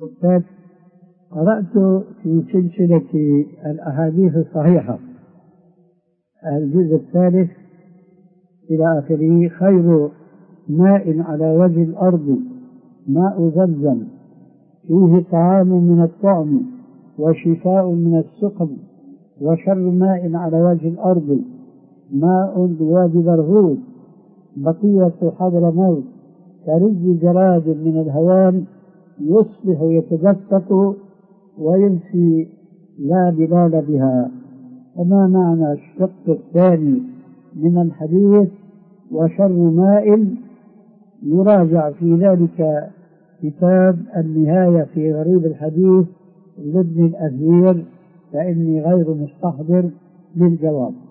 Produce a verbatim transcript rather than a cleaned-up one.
أستاذ، قرأت في سلسلة الأحاديث الصحيحة الجزء الثالث إلى آخره: خير ماء على وجه الأرض ماء زمزم فيه طعام من الطعم وشفاء من السقم، وشر ماء على وجه الأرض ماء بوادي برغوث بقية حضرموت كرز جراد من الهوان يصبح يتدفق ويمسي لا بلال بها. وما معنى الشق الثاني من الحديث وشر ماء؟ يراجع في ذلك كتاب النهاية في غريب الحديث لابن الأثير، فإني غير مستحضر للجواب.